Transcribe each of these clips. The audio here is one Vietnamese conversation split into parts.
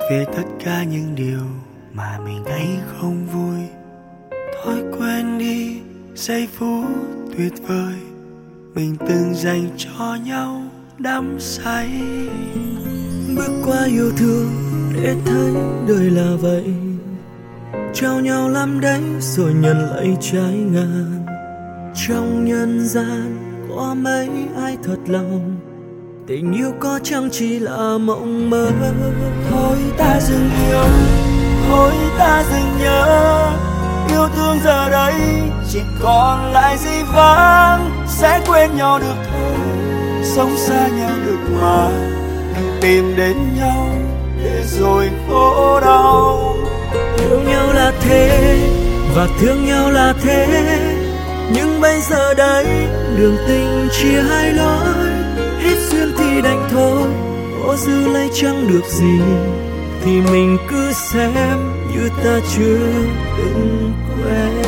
về tất cả những điều mà mình thấy không vui. Thôi quên đi giây phút tuyệt vời mình từng dành cho nhau đắm say. Bước qua yêu thương để thấy đời là vậy, trao nhau lắm đấy rồi nhận lấy trái ngang. Trong nhân gian có mấy ai thật lòng, tình yêu có chẳng chỉ là mộng mơ. Thôi ta dừng yêu, thôi ta dừng nhớ, yêu thương giờ đây chỉ còn lại dĩ vãng. Sẽ quên nhau được thôi, sống xa nhau được mà, đừng tìm đến nhau để rồi khổ đau. Yêu nhau là thế và thương nhau là thế, nhưng bây giờ đây đường tình chia hai lối. Hết duyên thì đành thôi, có giữ lấy chẳng được gì, thì mình cứ xem như ta chưa từng quen.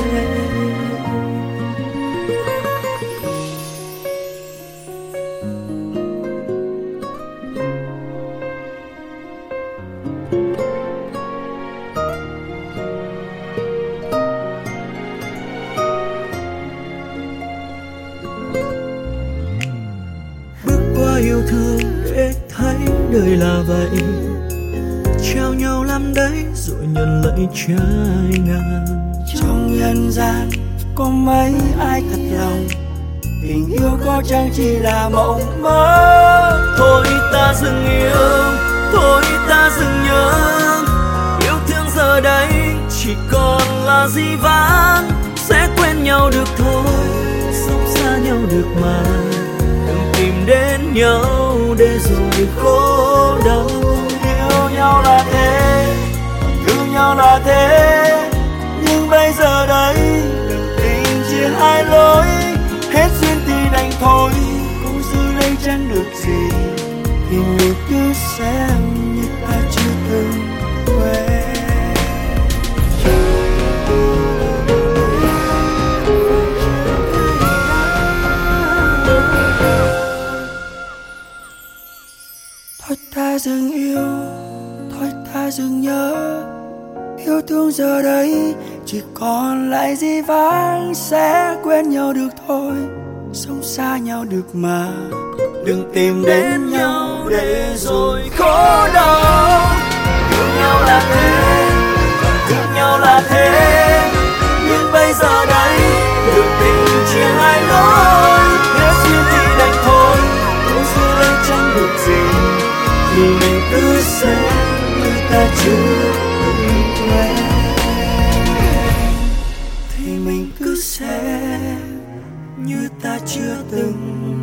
Yêu thương để thấy đời là vậy, trao nhau lắm đấy rồi nhận lấy trái ngang. Trong nhân gian có mấy ai thật lòng, tình yêu có chẳng chỉ là mộng mơ. Thôi ta dừng yêu, thôi ta dừng nhớ, yêu thương giờ đây chỉ còn là dĩ vãng. Sẽ quên nhau được thôi, sống xa nhau được mà, tìm đến nhau để rồi khổ đau. Yêu nhau là thế, thương nhau là thế, nhưng bây giờ đây đường tình chia hai lối. Hết duyên thì đành thôi, cũng giữ lấy chẳng được gì, thì mình cứ xem như ta chưa từng quen. Thôi ta dừng yêu, thôi ta dừng nhớ, yêu thương giờ đây chỉ còn lại dĩ vãng. Sẽ quên nhau được thôi, sống xa nhau được mà, đừng tìm đến nhau để rồi khổ đau. Yêu nhau là thế, thương nhau là thế, nhưng bây giờ đây đường tình chia hai lối. Hết duyên thì đành thôi, cũng giữ lấy chẳng được gì, thì mình cứ xem như ta chưa từng quen. Thì mình cứ xem như ta chưa từng